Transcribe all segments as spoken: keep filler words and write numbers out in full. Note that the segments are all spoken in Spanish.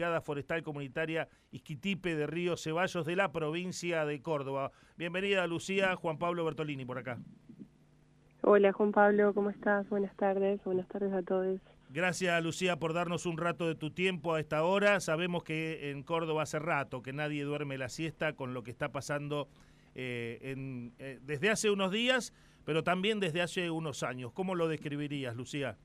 Brigada Forestal Comunitaria Izquitipe de Río Ceballos de la provincia de Córdoba. Bienvenida, Lucía. Juan Pablo Bertolini por acá. Hola, Juan Pablo, ¿cómo estás? Buenas tardes, buenas tardes a todos. Gracias, Lucía, por darnos un rato de tu tiempo a esta hora. Sabemos que en Córdoba hace rato que nadie duerme la siesta con lo que está pasando eh, en, eh, desde hace unos días, pero también desde hace unos años. ¿Cómo lo describirías, Lucía?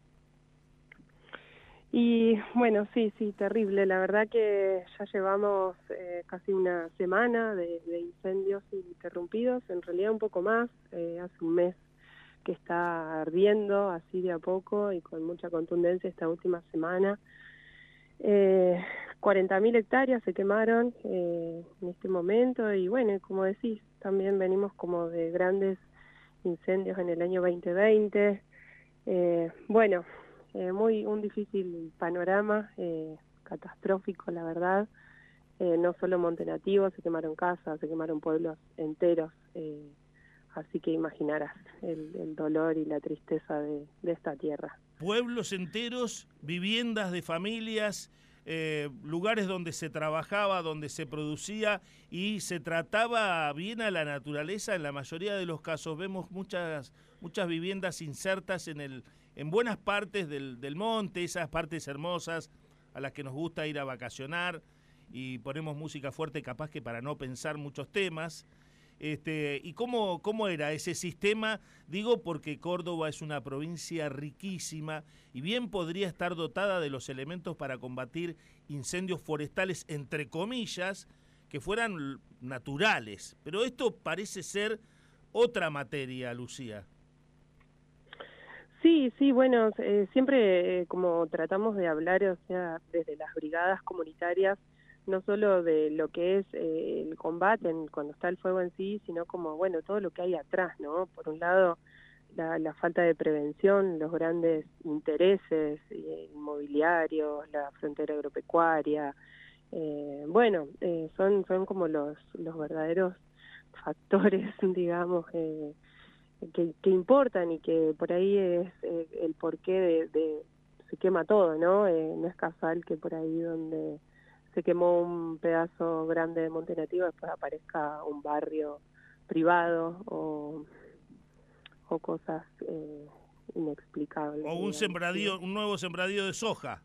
Y bueno, sí, sí, terrible. La verdad que ya llevamos eh, casi una semana de, de incendios interrumpidos, en realidad un poco más, eh, hace un mes que está ardiendo así de a poco y con mucha contundencia esta última semana. Eh, cuarenta mil hectáreas se quemaron eh, en este momento y bueno, como decís, también venimos como de grandes incendios en el año veinte veinte. Eh, bueno, eh, muy un difícil panorama, eh, catastrófico la verdad. Eh, no solo Monte Nativo, se quemaron casas, se quemaron pueblos enteros. Eh, Así que imaginarás el, el dolor y la tristeza de, de esta tierra. Pueblos enteros, viviendas de familias, eh, lugares donde se trabajaba, donde se producía y se trataba bien a la naturaleza. En la mayoría de los casos vemos muchas muchas viviendas insertas en el en buenas partes del, del monte, esas partes hermosas a las que nos gusta ir a vacacionar y ponemos música fuerte capaz que para no pensar muchos temas. Este, ¿Y cómo, cómo era ese sistema? Digo porque Córdoba es una provincia riquísima y bien podría estar dotada de los elementos para combatir incendios forestales, entre comillas, que fueran naturales. Pero esto parece ser otra materia, Lucía. Sí, sí, bueno, eh, siempre eh, como tratamos de hablar, o sea, desde las brigadas comunitarias, no solo de lo que es eh, el combate en, cuando está el fuego en sí, sino como, bueno, todo lo que hay atrás, ¿no? Por un lado, la, la falta de prevención, los grandes intereses eh, inmobiliarios, la frontera agropecuaria, eh, bueno, eh, son, son como los, los verdaderos factores, digamos, eh, que, que importan y que por ahí es eh, el porqué de, de se quema todo, ¿no? Eh, no es casual que por ahí donde se quemó un pedazo grande de Monte Nativo después aparezca un barrio privado o, o cosas eh, inexplicables. O un Digamos, sembradío, ¿sí? un nuevo sembradío de soja.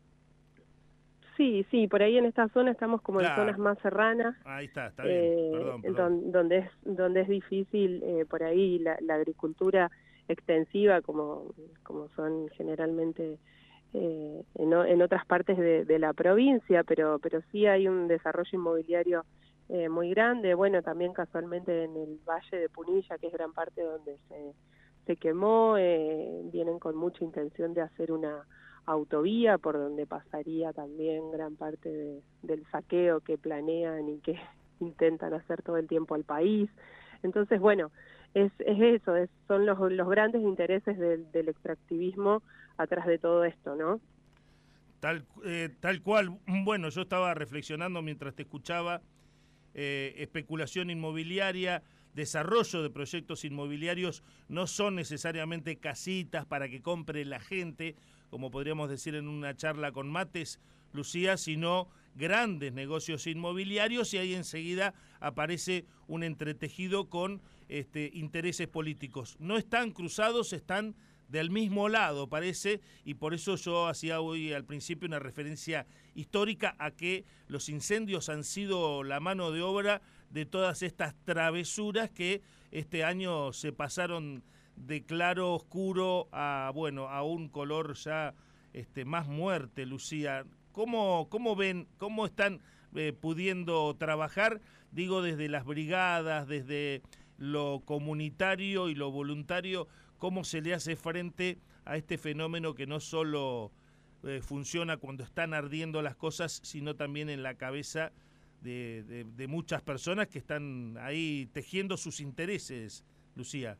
Sí, sí, por ahí en esta zona estamos como en zonas Claro, más serranas, ahí está, está bien, eh, perdón, perdón. don, donde es donde es difícil eh, por ahí la, la agricultura extensiva, como, como son generalmente eh, en, en otras partes de, de la provincia, pero, pero sí hay un desarrollo inmobiliario eh, muy grande. Bueno, también casualmente en el Valle de Punilla, que es gran parte donde se, se quemó, eh, vienen con mucha intención de hacer una autovía por donde pasaría también gran parte de, del saqueo que planean y que intentan hacer todo el tiempo al país. Entonces, bueno, es, es eso, es, son los, los grandes intereses del, del extractivismo atrás de todo esto, ¿no? Tal, eh, tal cual, bueno, yo estaba reflexionando mientras te escuchaba, eh, especulación inmobiliaria, desarrollo de proyectos inmobiliarios no son necesariamente casitas para que compre la gente, como podríamos decir en una charla con mates, Lucía, sino grandes negocios inmobiliarios y ahí enseguida aparece un entretejido con este, intereses políticos. No están cruzados, están del mismo lado, parece, y por eso yo hacía hoy al principio una referencia histórica a que los incendios han sido la mano de obra de todas estas travesuras que este año se pasaron de claro oscuro a, bueno, a un color ya este, más muerte, Lucía. ¿Cómo, cómo ven, cómo están eh, pudiendo trabajar, digo, desde las brigadas, desde lo comunitario y lo voluntario, cómo se le hace frente a este fenómeno que no solo eh, funciona cuando están ardiendo las cosas, sino también en la cabeza de, de, de muchas personas que están ahí tejiendo sus intereses, Lucía?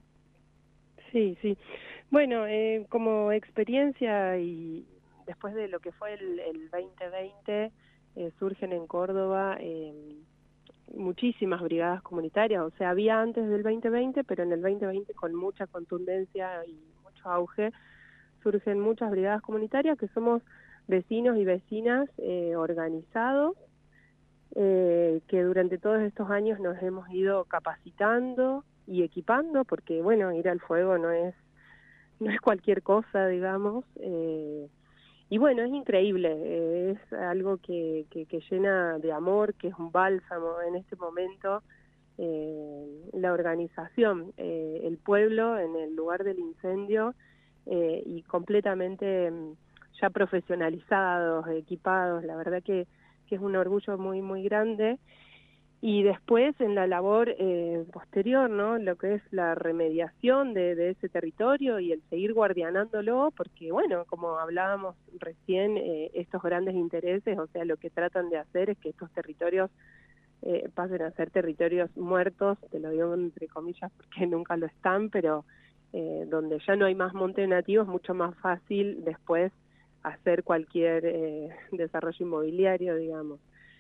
Sí, sí. Bueno, eh, como experiencia y después de lo que fue el, el veinte veinte, eh, surgen en Córdoba eh, muchísimas brigadas comunitarias, o sea, había antes del veinte veinte, pero en el veinte veinte con mucha contundencia y mucho auge, surgen muchas brigadas comunitarias que somos vecinos y vecinas eh, organizados, eh, que durante todos estos años nos hemos ido capacitando y equipando, porque bueno, ir al fuego no es, no es cualquier cosa, digamos, eh, y bueno, es increíble, eh, es algo que, que, que llena de amor, que es un bálsamo en este momento, eh, la organización, eh, el pueblo en el lugar del incendio, eh, y completamente ya profesionalizados, equipados, la verdad que, que es un orgullo muy, muy grande. Y después en la labor eh, posterior, ¿no? Lo que es la remediación de, de ese territorio y el seguir guardianándolo, porque bueno, como hablábamos recién, eh, estos grandes intereses, o sea, lo que tratan de hacer es que estos territorios eh, pasen a ser territorios muertos, te lo digo entre comillas porque nunca lo están, pero eh, donde ya no hay más monte nativo es mucho más fácil después hacer cualquier eh, desarrollo inmobiliario, digamos.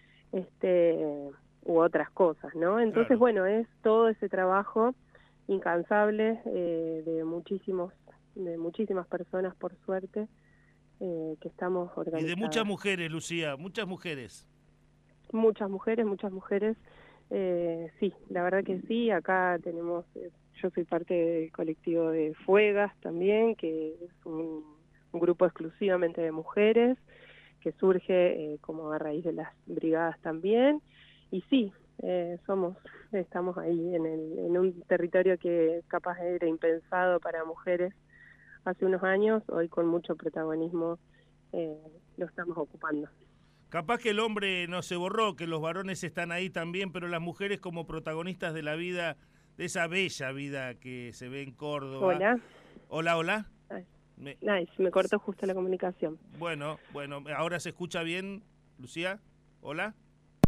Este... u otras cosas, ¿no? Entonces, Claro. bueno, es todo ese trabajo incansable eh, de muchísimos, de muchísimas personas, por suerte, eh, que estamos Y de muchas organizadas. mujeres, Lucía, muchas mujeres. Muchas mujeres, muchas mujeres, eh, sí, la verdad que sí, acá tenemos, eh, yo soy parte del colectivo de Fuegas también, que es un, un grupo exclusivamente de mujeres, que surge eh, como a raíz de las brigadas también, y sí, eh, somos, estamos ahí en, el, en un territorio que capaz era impensado para mujeres hace unos años, hoy con mucho protagonismo eh, lo estamos ocupando. Capaz que el hombre no se borró, que los varones están ahí también, pero las mujeres como protagonistas de la vida, de esa bella vida que se ve en Córdoba. Hola. Hola, hola. Ay, Me... ay, se me cortó justo la comunicación. Bueno, bueno, ¿ahora se escucha bien, Lucía? ¿Hola?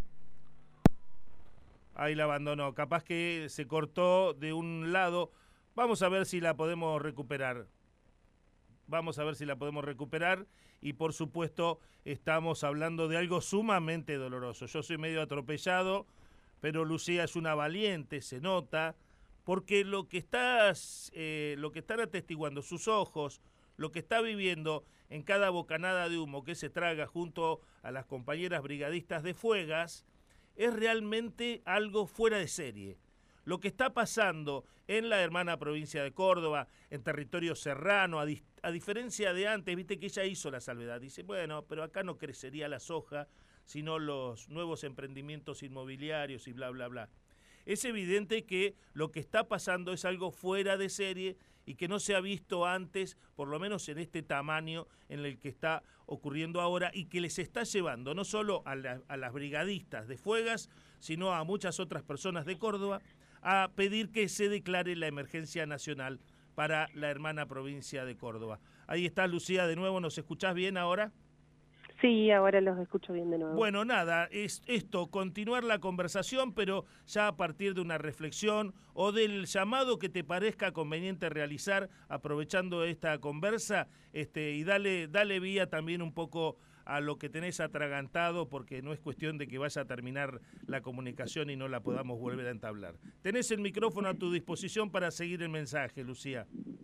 Ahí la abandonó. Capaz que se cortó de un lado. Vamos a ver si la podemos recuperar. Vamos a ver si la podemos recuperar. Y por supuesto, estamos hablando de algo sumamente doloroso. Yo soy medio atropellado, pero Lucía es una valiente, se nota, porque lo que estás, eh, lo que están atestiguando sus ojos, lo que está viviendo en cada bocanada de humo que se traga junto a las compañeras brigadistas de Fuegas, es realmente algo fuera de serie. Lo que está pasando en la hermana provincia de Córdoba, en territorio serrano, a, di a diferencia de antes, viste que ella hizo la salvedad, dice, bueno, pero acá no crecería la soja, sino los nuevos emprendimientos inmobiliarios y bla, bla, bla. Es evidente que lo que está pasando es algo fuera de serie y que no se ha visto antes, por lo menos en este tamaño en el que está ocurriendo ahora, y que les está llevando no solo a, la, a las brigadistas de Fuegas, sino a muchas otras personas de Córdoba, a pedir que se declare la emergencia nacional para la hermana provincia de Córdoba. Ahí está Lucía de nuevo, ¿nos escuchás bien ahora? Sí, ahora los escucho bien de nuevo. Bueno, nada, es esto, continuar la conversación, pero ya a partir de una reflexión o del llamado que te parezca conveniente realizar, aprovechando esta conversa, este, y dale, dale vía también un poco a lo que tenés atragantado, porque no es cuestión de que vaya a terminar la comunicación y no la podamos volver a entablar. Tenés el micrófono a tu disposición para seguir el mensaje, Lucía.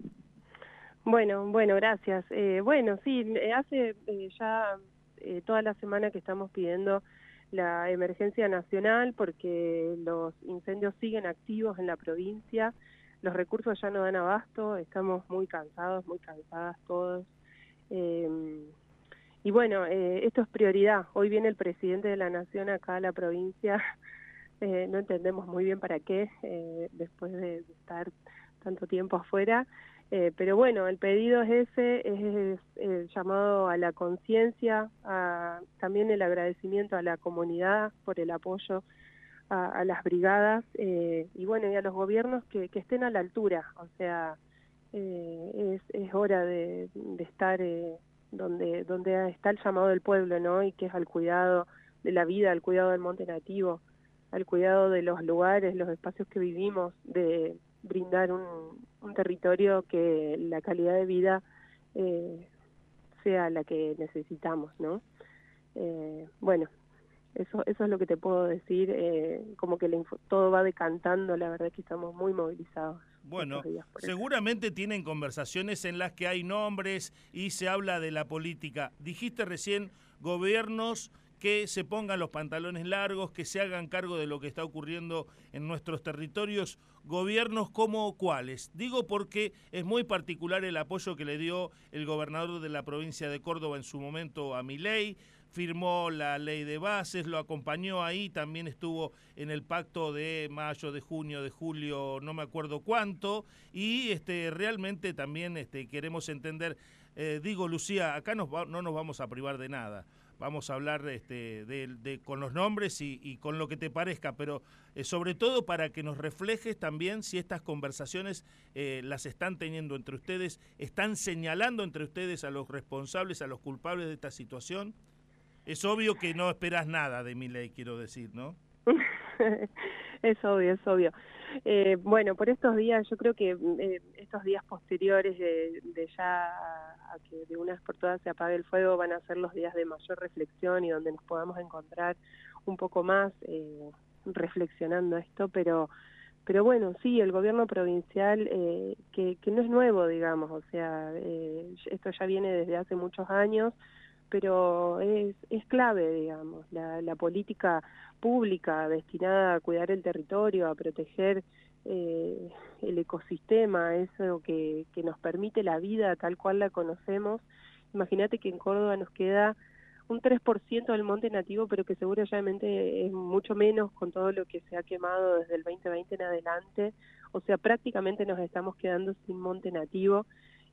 Bueno, bueno, gracias. Eh, bueno, sí, hace eh, ya eh, toda la semana que estamos pidiendo la emergencia nacional porque los incendios siguen activos en la provincia, los recursos ya no dan abasto, estamos muy cansados, muy cansadas todos. Eh, y bueno, eh, esto es prioridad. Hoy viene el presidente de la Nación acá a la provincia, eh, no entendemos muy bien para qué, eh, después de, de estar tanto tiempo afuera. Eh, pero bueno, el pedido es ese, es, es el llamado a la conciencia, también el agradecimiento a la comunidad por el apoyo a, a las brigadas, eh, y bueno, y a los gobiernos que, que estén a la altura, o sea, eh, es, es hora de, de estar eh, donde, donde está el llamado del pueblo, ¿no? Y que es al cuidado de la vida, al cuidado del monte nativo, al cuidado de los lugares, los espacios que vivimos, de brindar un, un territorio que la calidad de vida eh, sea la que necesitamos, ¿no? Eh, bueno, eso eso es lo que te puedo decir, eh, como que la todo va decantando, la verdad es que estamos muy movilizados. Bueno, estos días. Por seguramente tienen conversaciones en las que hay nombres y se habla de la política. Dijiste recién gobiernos que se pongan los pantalones largos, que se hagan cargo de lo que está ocurriendo en nuestros territorios. ¿Gobiernos como cuáles? Digo porque es muy particular el apoyo que le dio el gobernador de la provincia de Córdoba en su momento a Milei, firmó la ley de bases, lo acompañó ahí, también estuvo en el pacto de mayo, de junio, de julio, no me acuerdo cuánto, y este realmente también este, queremos entender, eh, digo Lucía, acá nos va, no nos vamos a privar de nada. Vamos a hablar este, de, de, con los nombres y, y con lo que te parezca, pero eh, sobre todo para que nos reflejes también si estas conversaciones eh, las están teniendo entre ustedes, están señalando entre ustedes a los responsables, a los culpables de esta situación. Es obvio que no esperas nada de Milei, quiero decir, ¿no? Es obvio, es obvio. Eh, bueno, por estos días, yo creo que eh, estos días posteriores de, de ya a, a que de una vez por todas se apague el fuego van a ser los días de mayor reflexión y donde nos podamos encontrar un poco más eh, reflexionando esto, pero pero bueno, sí, el gobierno provincial, eh, que, que no es nuevo, digamos, o sea, eh, esto ya viene desde hace muchos años, pero es, es clave, digamos, la, la política pública destinada a cuidar el territorio, a proteger eh, el ecosistema, eso que, que nos permite la vida tal cual la conocemos. Imagínate que en Córdoba nos queda un tres por ciento del monte nativo, pero que seguramente es mucho menos con todo lo que se ha quemado desde el veinte veinte en adelante. O sea, prácticamente nos estamos quedando sin monte nativo.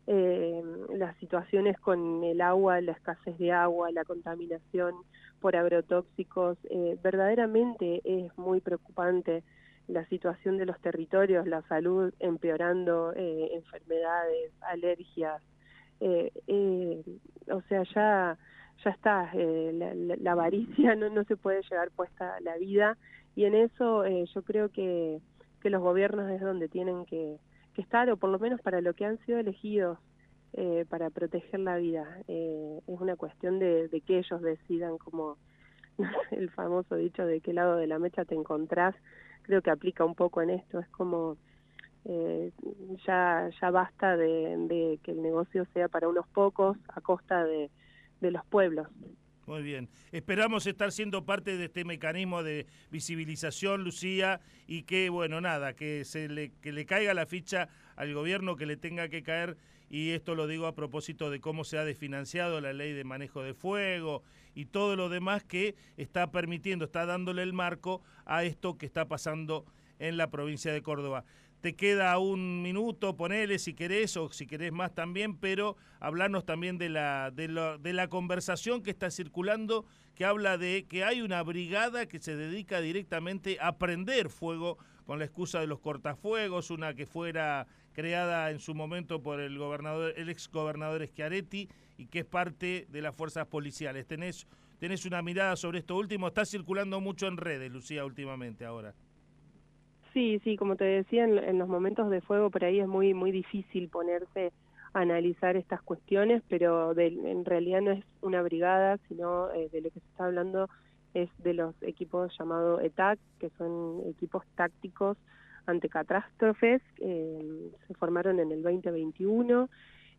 Eh, las situaciones con el agua, la escasez de agua, la contaminación por agrotóxicos, eh, verdaderamente es muy preocupante la situación de los territorios, la salud empeorando, eh, enfermedades, alergias, eh, eh, o sea, ya ya está, eh, la, la, la avaricia no, no se puede llevar puesta a la vida, y en eso eh, yo creo que, que los gobiernos es donde tienen que, que estar, o por lo menos para lo que han sido elegidos, eh, para proteger la vida. Eh, es una cuestión de, de que ellos decidan, como no sé, el famoso dicho de qué lado de la mecha te encontrás, creo que aplica un poco en esto. Es como eh, ya, ya basta de, de que el negocio sea para unos pocos a costa de de los pueblos. Muy bien. Esperamos estar siendo parte de este mecanismo de visibilización, Lucía, y que, bueno, nada, que se le, que le caiga la ficha al gobierno que le tenga que caer, y esto lo digo a propósito de cómo se ha desfinanciado la ley de manejo de fuego y todo lo demás que está permitiendo, está dándole el marco a esto que está pasando en la provincia de Córdoba. Te queda un minuto, ponele si querés, o si querés más también, pero hablarnos también de la, de, la, de la conversación que está circulando, que habla de que hay una brigada que se dedica directamente a prender fuego con la excusa de los cortafuegos, una que fuera creada en su momento por el gobernador, el ex gobernador Schiaretti, y que es parte de las fuerzas policiales. ¿Tenés, tenés una mirada sobre esto último? Está circulando mucho en redes, Lucía, últimamente ahora. Sí, sí, como te decía, en, en los momentos de fuego por ahí es muy muy difícil ponerse a analizar estas cuestiones, pero de, en realidad no es una brigada, sino eh, de lo que se está hablando es de los equipos llamados E T A C, que son equipos tácticos ante catástrofes, eh, se formaron en el veinte veintiuno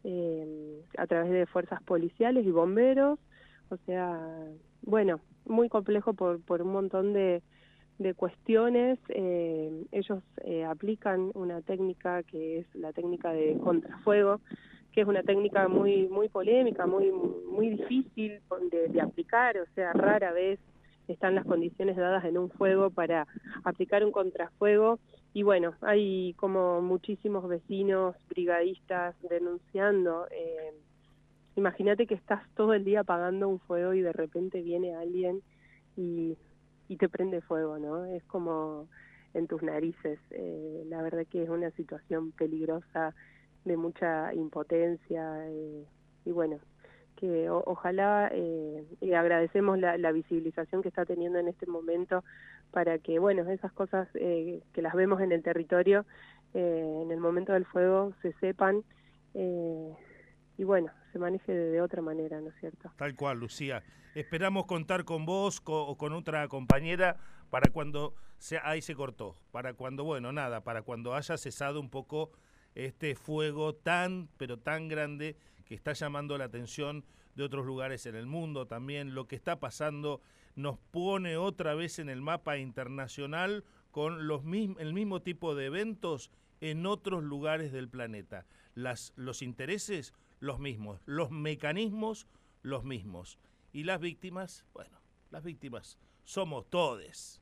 eh, a través de fuerzas policiales y bomberos, o sea, bueno, muy complejo por, por un montón de de cuestiones. Eh, ellos eh, aplican una técnica que es la técnica de contrafuego, que es una técnica muy muy polémica, muy muy difícil de, de aplicar, o sea, rara vez están las condiciones dadas en un fuego para aplicar un contrafuego, y bueno, hay como muchísimos vecinos brigadistas denunciando. Eh, imagínate que estás todo el día apagando un fuego y de repente viene alguien y y te prende fuego, ¿no? Es como en tus narices. Eh, la verdad que es una situación peligrosa, de mucha impotencia, eh, y bueno, que o, ojalá, eh, y agradecemos la, la visibilización que está teniendo en este momento para que, bueno, esas cosas eh, que las vemos en el territorio, eh, en el momento del fuego se sepan, eh, y bueno, se maneje de, de otra manera, ¿no es cierto? Tal cual, Lucía. Esperamos contar con vos co- o con otra compañera para cuando se, ahí se cortó, para cuando, bueno, nada, para cuando haya cesado un poco este fuego tan, pero tan grande que está llamando la atención de otros lugares en el mundo también. Lo que está pasando nos pone otra vez en el mapa internacional con los mismos, el mismo tipo de eventos en otros lugares del planeta. Las, los intereses, los mismos. Los mecanismos, los mismos. Y las víctimas, bueno, las víctimas somos todes.